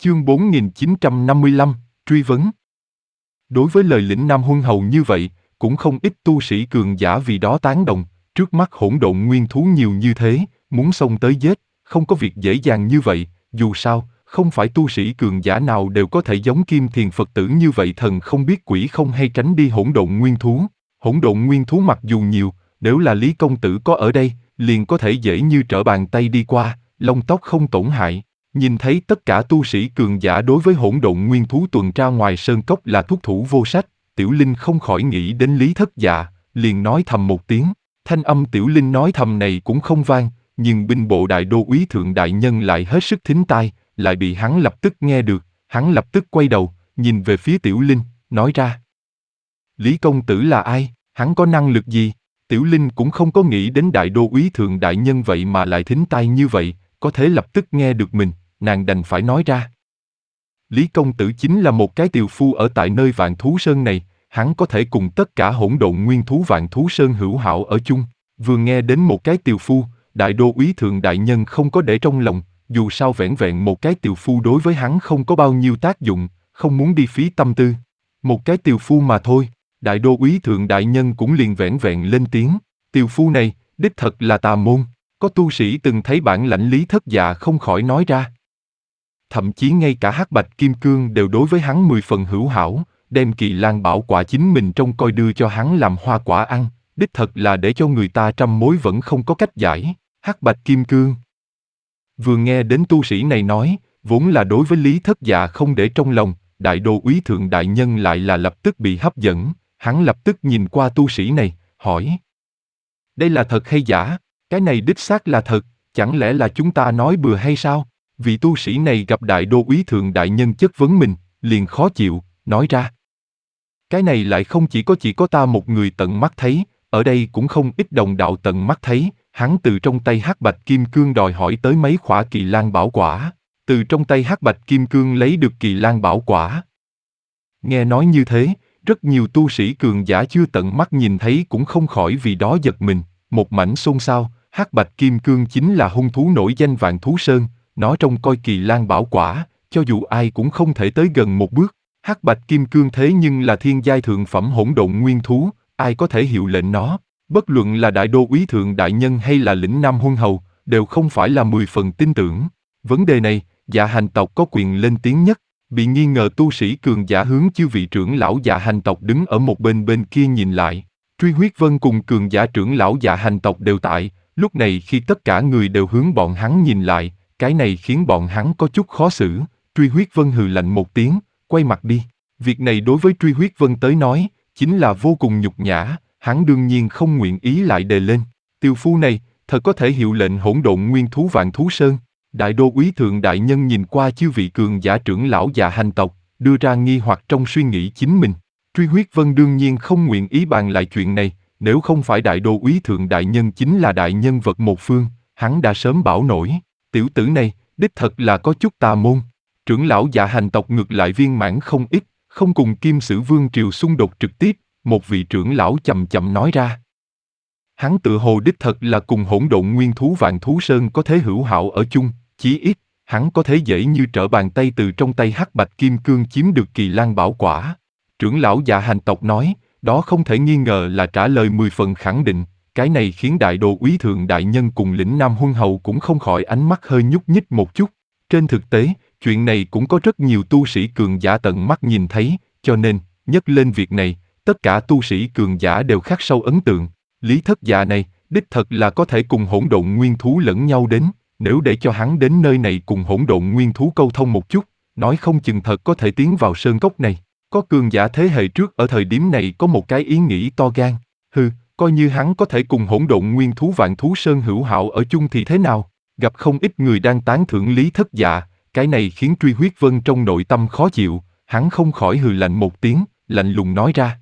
Chương 4955, truy vấn. Đối với lời lĩnh Nam Huân Hầu như vậy, cũng không ít tu sĩ cường giả vì đó tán đồng, trước mắt hỗn độn nguyên thú nhiều như thế, muốn xông tới giết, không có việc dễ dàng như vậy, dù sao, không phải tu sĩ cường giả nào đều có thể giống Kim Thiền Phật tử như vậy thần không biết quỷ không hay tránh đi hỗn độn nguyên thú. Hỗn độn nguyên thú mặc dù nhiều, nếu là Lý công tử có ở đây, liền có thể dễ như trở bàn tay đi qua, lông tóc không tổn hại. Nhìn thấy tất cả tu sĩ cường giả đối với hỗn độn nguyên thú tuần tra ngoài sơn cốc là thuốc thủ vô sách, Tiểu Linh không khỏi nghĩ đến Lý Thất Dạ, liền nói thầm một tiếng. Thanh âm Tiểu Linh nói thầm này cũng không vang, nhưng binh bộ đại đô úy thượng đại nhân lại hết sức thính tai, lại bị hắn lập tức nghe được, hắn lập tức quay đầu, nhìn về phía Tiểu Linh, nói ra. Lý công tử là ai, hắn có năng lực gì? Tiểu Linh cũng không có nghĩ đến đại đô úy thượng đại nhân vậy mà lại thính tai như vậy, có thể lập tức nghe được mình, nàng đành phải nói ra. Lý công tử chính là một cái tiều phu ở tại nơi Vạn Thú Sơn này, hắn có thể cùng tất cả hỗn độn nguyên thú Vạn Thú Sơn hữu hảo ở chung. Vừa nghe đến một cái tiều phu, đại đô úy thượng đại nhân không có để trong lòng, dù sao vẻn vẹn một cái tiều phu đối với hắn không có bao nhiêu tác dụng, không muốn đi phí tâm tư. Một cái tiều phu mà thôi, đại đô úy thượng đại nhân cũng liền vẻn vẹn lên tiếng, tiều phu này, đích thật là tà môn, có tu sĩ từng thấy bản lãnh Lý Thất Dạ không khỏi nói ra. Thậm chí ngay cả Hắc Bạch Kim Cương đều đối với hắn 10 phần hữu hảo, đem Kỳ Lan Bảo Quả chính mình trông coi đưa cho hắn làm hoa quả ăn, đích thật là để cho người ta trăm mối vẫn không có cách giải. Hắc Bạch Kim Cương. Vừa nghe đến tu sĩ này nói, vốn là đối với Lý Thất Dạ không để trong lòng, đại đô úy thượng đại nhân lại là lập tức bị hấp dẫn, hắn lập tức nhìn qua tu sĩ này, hỏi. Đây là thật hay giả? Cái này đích xác là thật, chẳng lẽ là chúng ta nói bừa hay sao? Vị tu sĩ này gặp đại đô úy thượng đại nhân chất vấn mình, liền khó chịu, nói ra. Cái này lại không chỉ có ta một người tận mắt thấy, ở đây cũng không ít đồng đạo tận mắt thấy, hắn từ trong tay Hắc Bạch Kim Cương đòi hỏi tới mấy khỏa Kỳ Lan Bảo Quả, từ trong tay Hắc Bạch Kim Cương lấy được Kỳ Lan Bảo Quả. Nghe nói như thế, rất nhiều tu sĩ cường giả chưa tận mắt nhìn thấy cũng không khỏi vì đó giật mình, một mảnh xôn xao. Hắc Bạch Kim Cương chính là hung thú nổi danh Vạn Thú Sơn, nó trông coi Kỳ Lan Bảo Quả, cho dù ai cũng không thể tới gần một bước. Hắc Bạch Kim Cương thế nhưng là thiên giai thượng phẩm hỗn độn nguyên thú, ai có thể hiệu lệnh nó, bất luận là đại đô úy thượng đại nhân hay là lĩnh Nam Huân Hầu, đều không phải là 10 phần tin tưởng. Vấn đề này, Dạ Hành tộc có quyền lên tiếng nhất, bị nghi ngờ tu sĩ cường giả hướng chư vị trưởng lão Dạ Hành tộc đứng ở một bên kia nhìn lại. Truy Huyết Vân cùng cường giả trưởng lão Dạ Hành tộc đều tại, lúc này khi tất cả người đều hướng bọn hắn nhìn lại, cái này khiến bọn hắn có chút khó xử. Truy Huyết Vân hừ lạnh một tiếng, quay mặt đi. Việc này đối với Truy Huyết Vân tới nói, chính là vô cùng nhục nhã, hắn đương nhiên không nguyện ý lại đề lên. Tiều phu này, thật có thể hiệu lệnh hỗn độn nguyên thú Vạn Thú Sơn. Đại đô úy thượng đại nhân nhìn qua chư vị cường giả trưởng lão Dạ Hành tộc, đưa ra nghi hoặc trong suy nghĩ chính mình. Truy Huyết Vân đương nhiên không nguyện ý bàn lại chuyện này, nếu không phải đại đô úy thượng đại nhân chính là đại nhân vật một phương, hắn đã sớm bảo nổi. Tiểu tử này, đích thật là có chút tà môn. Trưởng lão Dạ Hành tộc ngược lại viên mãn không ít, không cùng Kim Sử Vương triều xung đột trực tiếp, một vị trưởng lão chậm chậm nói ra. Hắn tự hồ đích thật là cùng hỗn độn nguyên thú Vạn Thú Sơn có thế hữu hảo ở chung, chí ít, hắn có thể dễ như trở bàn tay từ trong tay Hắc Bạch Kim Cương chiếm được Kỳ Lan Bảo Quả. Trưởng lão Dạ Hành tộc nói, đó không thể nghi ngờ là trả lời 10 phần khẳng định, cái này khiến đại đô úy thượng đại nhân cùng lĩnh Nam Huân Hầu cũng không khỏi ánh mắt hơi nhúc nhích một chút. Trên thực tế, chuyện này cũng có rất nhiều tu sĩ cường giả tận mắt nhìn thấy, cho nên, nhắc lên việc này, tất cả tu sĩ cường giả đều khắc sâu ấn tượng. Lý Thất Dạ này, đích thật là có thể cùng hỗn độn nguyên thú lẫn nhau đến, nếu để cho hắn đến nơi này cùng hỗn độn nguyên thú câu thông một chút, nói không chừng thật có thể tiến vào sơn cốc này. Có cường giả thế hệ trước ở thời điểm này có một cái ý nghĩ to gan, coi như hắn có thể cùng hỗn độn nguyên thú Vạn Thú Sơn hữu hảo ở chung thì thế nào? Gặp không ít người đang tán thưởng Lý Thất Dạ, cái này khiến Truy Huyết Vân trong nội tâm khó chịu, hắn không khỏi hừ lạnh một tiếng, lạnh lùng nói ra.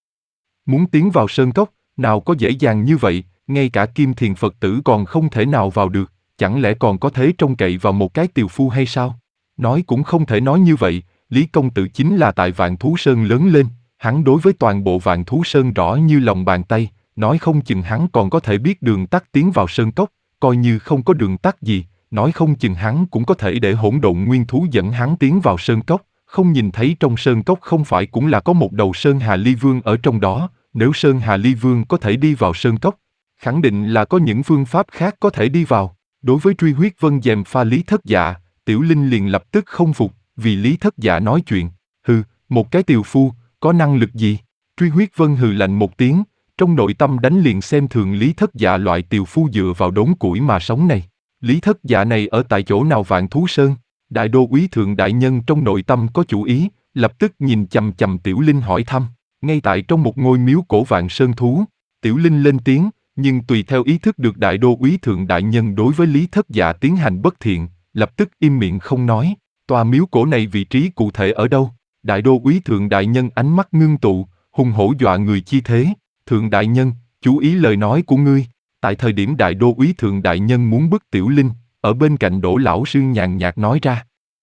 Muốn tiến vào sơn cốc, nào có dễ dàng như vậy, ngay cả Kim Thiền Phật tử còn không thể nào vào được, chẳng lẽ còn có thế trông cậy vào một cái tiều phu hay sao? Nói cũng không thể nói như vậy, Lý công tử chính là tại Vạn Thú Sơn lớn lên, hắn đối với toàn bộ Vạn Thú Sơn rõ như lòng bàn tay, nói không chừng hắn còn có thể biết đường tắt tiến vào sơn cốc, coi như không có đường tắt gì, nói không chừng hắn cũng có thể để hỗn độn nguyên thú dẫn hắn tiến vào sơn cốc, không nhìn thấy trong sơn cốc không phải cũng là có một đầu Sơn Hà Ly Vương ở trong đó, nếu Sơn Hà Ly Vương có thể đi vào sơn cốc, khẳng định là có những phương pháp khác có thể đi vào. Đối với truy huyết vân gièm pha Lý Thất Dạ, Tiểu Linh liền lập tức không phục, vì Lý Thất Dạ nói chuyện. Hừ, một cái tiều phu, có năng lực gì? Truy huyết vân hừ lạnh một tiếng, trong nội tâm đánh liền xem thường Lý Thất Dạ loại tiều phu dựa vào đốn củi mà sống này. Lý Thất Dạ này ở tại chỗ nào Vạn Thú Sơn? Đại đô úy thượng đại nhân trong nội tâm có chủ ý, lập tức nhìn chằm chằm Tiểu Linh hỏi thăm. Ngay tại trong một ngôi miếu cổ Vạn Sơn Thú, Tiểu Linh lên tiếng, nhưng tùy theo ý thức được đại đô úy thượng đại nhân đối với Lý Thất Dạ tiến hành bất thiện, lập tức im miệng không nói. Tòa miếu cổ này vị trí cụ thể ở đâu? Đại đô úy thượng đại nhân ánh mắt ngưng tụ, hùng hổ dọa người chi thế. Thượng đại nhân, chú ý lời nói của ngươi. Tại thời điểm đại đô úy thượng đại nhân muốn bức Tiểu Linh, ở bên cạnh Đỗ lão sư nhàn nhạt nói ra.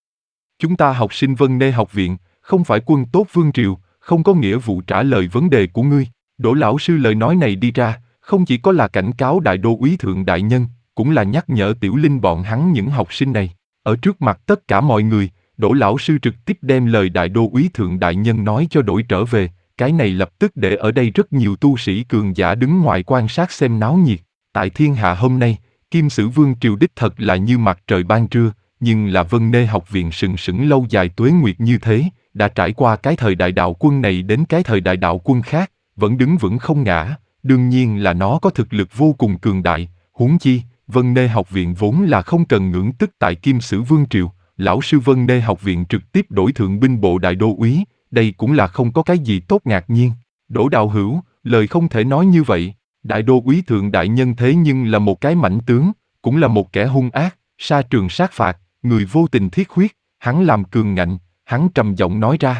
Chúng ta học sinh Vân Nê học viện, không phải quân tốt vương triều, không có nghĩa vụ trả lời vấn đề của ngươi. Đỗ lão sư lời nói này đi ra, không chỉ có là cảnh cáo đại đô úy thượng đại nhân, cũng là nhắc nhở Tiểu Linh bọn hắn những học sinh này. Ở trước mặt tất cả mọi người, Đỗ lão sư trực tiếp đem lời đại đô úy thượng đại nhân nói cho đổi trở về, cái này lập tức để ở đây rất nhiều tu sĩ cường giả đứng ngoài quan sát xem náo nhiệt. Tại thiên hạ hôm nay, Kim Sử Vương triều đích thật là như mặt trời ban trưa, nhưng là Vân Nê học viện sừng sững lâu dài tuế nguyệt như thế, đã trải qua cái thời đại đạo quân này đến cái thời đại đạo quân khác, vẫn đứng vững không ngã, đương nhiên là nó có thực lực vô cùng cường đại, huống chi, Vân Nê học viện vốn là không cần ngưỡng tức tại Kim Sử Vương triều, lão sư Vân Nê học viện trực tiếp đổi thượng binh bộ đại đô úy, đây cũng là không có cái gì tốt ngạc nhiên. Đỗ đạo hữu, lời không thể nói như vậy, đại đô úy thượng đại nhân thế nhưng là một cái mãnh tướng, cũng là một kẻ hung ác, sa trường sát phạt, người vô tình thiết huyết, hắn làm cường ngạnh, hắn trầm giọng nói ra.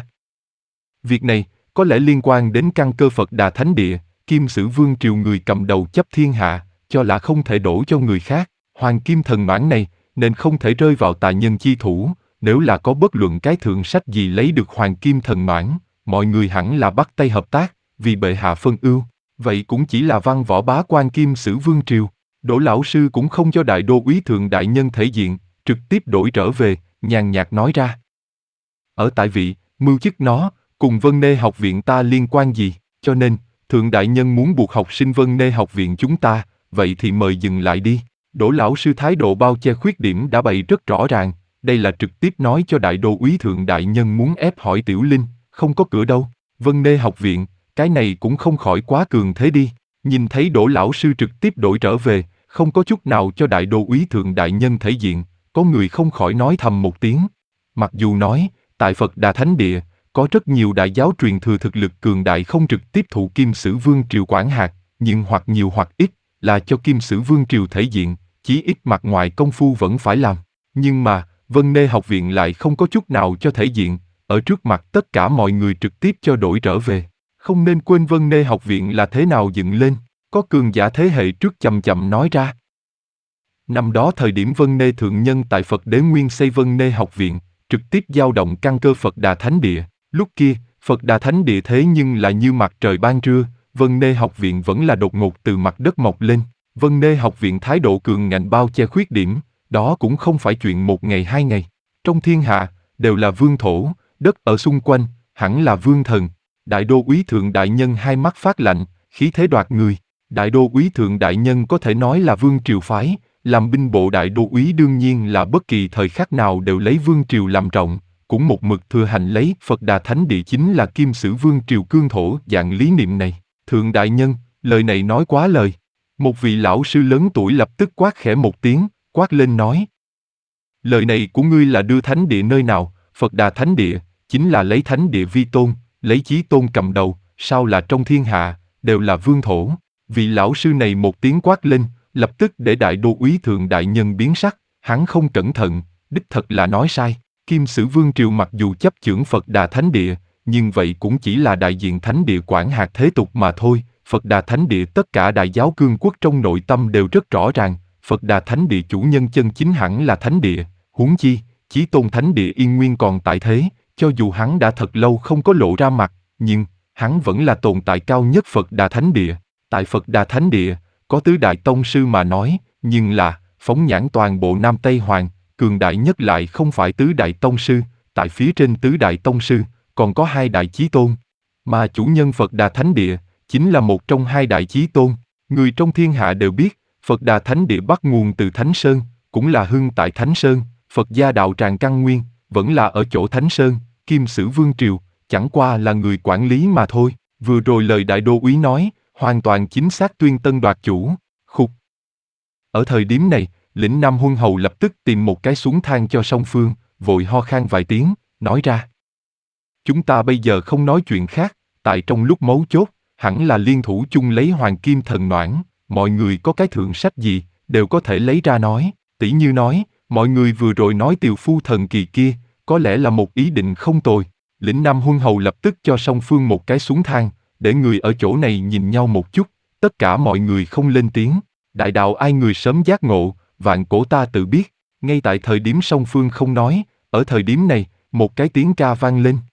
Việc này, có lẽ liên quan đến căn cơ Phật Đà Thánh Địa, Kim Sử Vương triều người cầm đầu chấp thiên hạ, cho là không thể đổ cho người khác, Hoàng Kim Thần Noãn này, nên không thể rơi vào tà nhân chi thủ, nếu là có bất luận cái thượng sách gì lấy được Hoàng Kim Thần Noãn, mọi người hẳn là bắt tay hợp tác, vì bệ hạ phân ưu, vậy cũng chỉ là văn võ bá quan Kim Sử Vương triều. Đỗ lão sư cũng không cho đại đô úy thượng đại nhân thể diện, trực tiếp đổi trở về, nhàn nhạt nói ra. Ở tại vị, mưu chức nó, cùng Vân Nê học viện ta liên quan gì, cho nên, thượng đại nhân muốn buộc học sinh Vân Nê học viện chúng ta, vậy thì mời dừng lại đi. Đỗ lão sư thái độ bao che khuyết điểm đã bày rất rõ ràng, đây là trực tiếp nói cho đại đô úy thượng đại nhân muốn ép hỏi Tiểu Linh, không có cửa đâu. Vân Nê học viện, cái này cũng không khỏi quá cường thế đi. Nhìn thấy Đỗ lão sư trực tiếp đổi trở về, không có chút nào cho đại đô úy thượng đại nhân thể diện, có người không khỏi nói thầm một tiếng. Mặc dù nói, tại Phật Đà Thánh Địa, có rất nhiều đại giáo truyền thừa thực lực cường đại không trực tiếp thụ Kim Sử Vương triều quản hạt, nhưng hoặc nhiều hoặc ít, là cho Kim Sử Vương triều thể diện, chí ít mặt ngoài công phu vẫn phải làm. Nhưng mà, Vân Nê học viện lại không có chút nào cho thể diện, ở trước mặt tất cả mọi người trực tiếp cho đổi trở về. Không nên quên Vân Nê học viện là thế nào dựng lên, có cường giả thế hệ trước chậm chậm nói ra. Năm đó thời điểm Vân Nê thượng nhân tại Phật Đế Nguyên xây Vân Nê học viện, trực tiếp dao động căn cơ Phật Đà Thánh Địa. Lúc kia, Phật Đà Thánh Địa thế nhưng là như mặt trời ban trưa, Vân Nê học viện vẫn là đột ngột từ mặt đất mọc lên. Vân Nê học viện thái độ cường ngạnh bao che khuyết điểm, đó cũng không phải chuyện một ngày hai ngày. Trong thiên hạ, đều là vương thổ, đất ở xung quanh, hẳn là vương thần. Đại đô úy thượng đại nhân hai mắt phát lạnh, khí thế đoạt người. Đại đô úy thượng đại nhân có thể nói là vương triều phái, làm binh bộ đại đô úy đương nhiên là bất kỳ thời khắc nào đều lấy vương triều làm trọng, cũng một mực thừa hành lấy Phật Đà Thánh Địa chính là Kim Sử Vương triều cương thổ dạng lý niệm này. Thượng đại nhân, lời này nói quá lời. Một vị lão sư lớn tuổi lập tức quát khẽ một tiếng, quát lên nói. Lời này của ngươi là đưa Thánh Địa nơi nào? Phật Đà Thánh Địa, chính là lấy Thánh Địa vi tôn, lấy chí tôn cầm đầu, sao là trong thiên hạ, đều là vương thổ. Vị lão sư này một tiếng quát lên, lập tức để đại đô úy thượng đại nhân biến sắc, hắn không cẩn thận, đích thật là nói sai. Kim Sử Vương triều mặc dù chấp chưởng Phật Đà Thánh Địa, nhưng vậy cũng chỉ là đại diện Thánh Địa quản hạt thế tục mà thôi. Phật Đà Thánh Địa tất cả đại giáo cương quốc trong nội tâm đều rất rõ ràng, Phật Đà Thánh Địa chủ nhân chân chính hẳn là Thánh Địa, huống chi, Chí Tôn Thánh Địa Yên Nguyên còn tại thế, cho dù hắn đã thật lâu không có lộ ra mặt, nhưng hắn vẫn là tồn tại cao nhất Phật Đà Thánh Địa. Tại Phật Đà Thánh Địa, có tứ đại tông sư mà nói, nhưng là phóng nhãn toàn bộ Nam Tây Hoàng, cường đại nhất lại không phải tứ đại tông sư, tại phía trên tứ đại tông sư, còn có hai đại chí tôn. Mà chủ nhân Phật Đà Thánh Địa, chính là một trong hai đại chí tôn. Người trong thiên hạ đều biết, Phật Đà Thánh Địa bắt nguồn từ Thánh Sơn, cũng là hưng tại Thánh Sơn, Phật gia đạo tràng căn nguyên, vẫn là ở chỗ Thánh Sơn, Kim Sử Vương Triều, chẳng qua là người quản lý mà thôi. Vừa rồi lời đại đô úy nói, hoàn toàn chính xác tuyên tân đoạt chủ. Khục. Ở thời điểm này, lĩnh Nam Huân Hầu lập tức tìm một cái xuống thang cho song phương, vội ho khan vài tiếng, nói ra. Chúng ta bây giờ không nói chuyện khác, tại trong lúc mấu chốt, hẳn là liên thủ chung lấy Hoàng Kim Thần Noãn, mọi người có cái thượng sách gì, đều có thể lấy ra nói, tỉ như nói, mọi người vừa rồi nói tiều phu thần kỳ kia, có lẽ là một ý định không tồi. Lĩnh Nam Huân Hầu lập tức cho song phương một cái xuống thang, để người ở chỗ này nhìn nhau một chút, tất cả mọi người không lên tiếng. Đại đạo ai người sớm giác ngộ, vạn cổ ta tự biết. Ngay tại thời điểm song phương không nói, ở thời điểm này, một cái tiếng ca vang lên.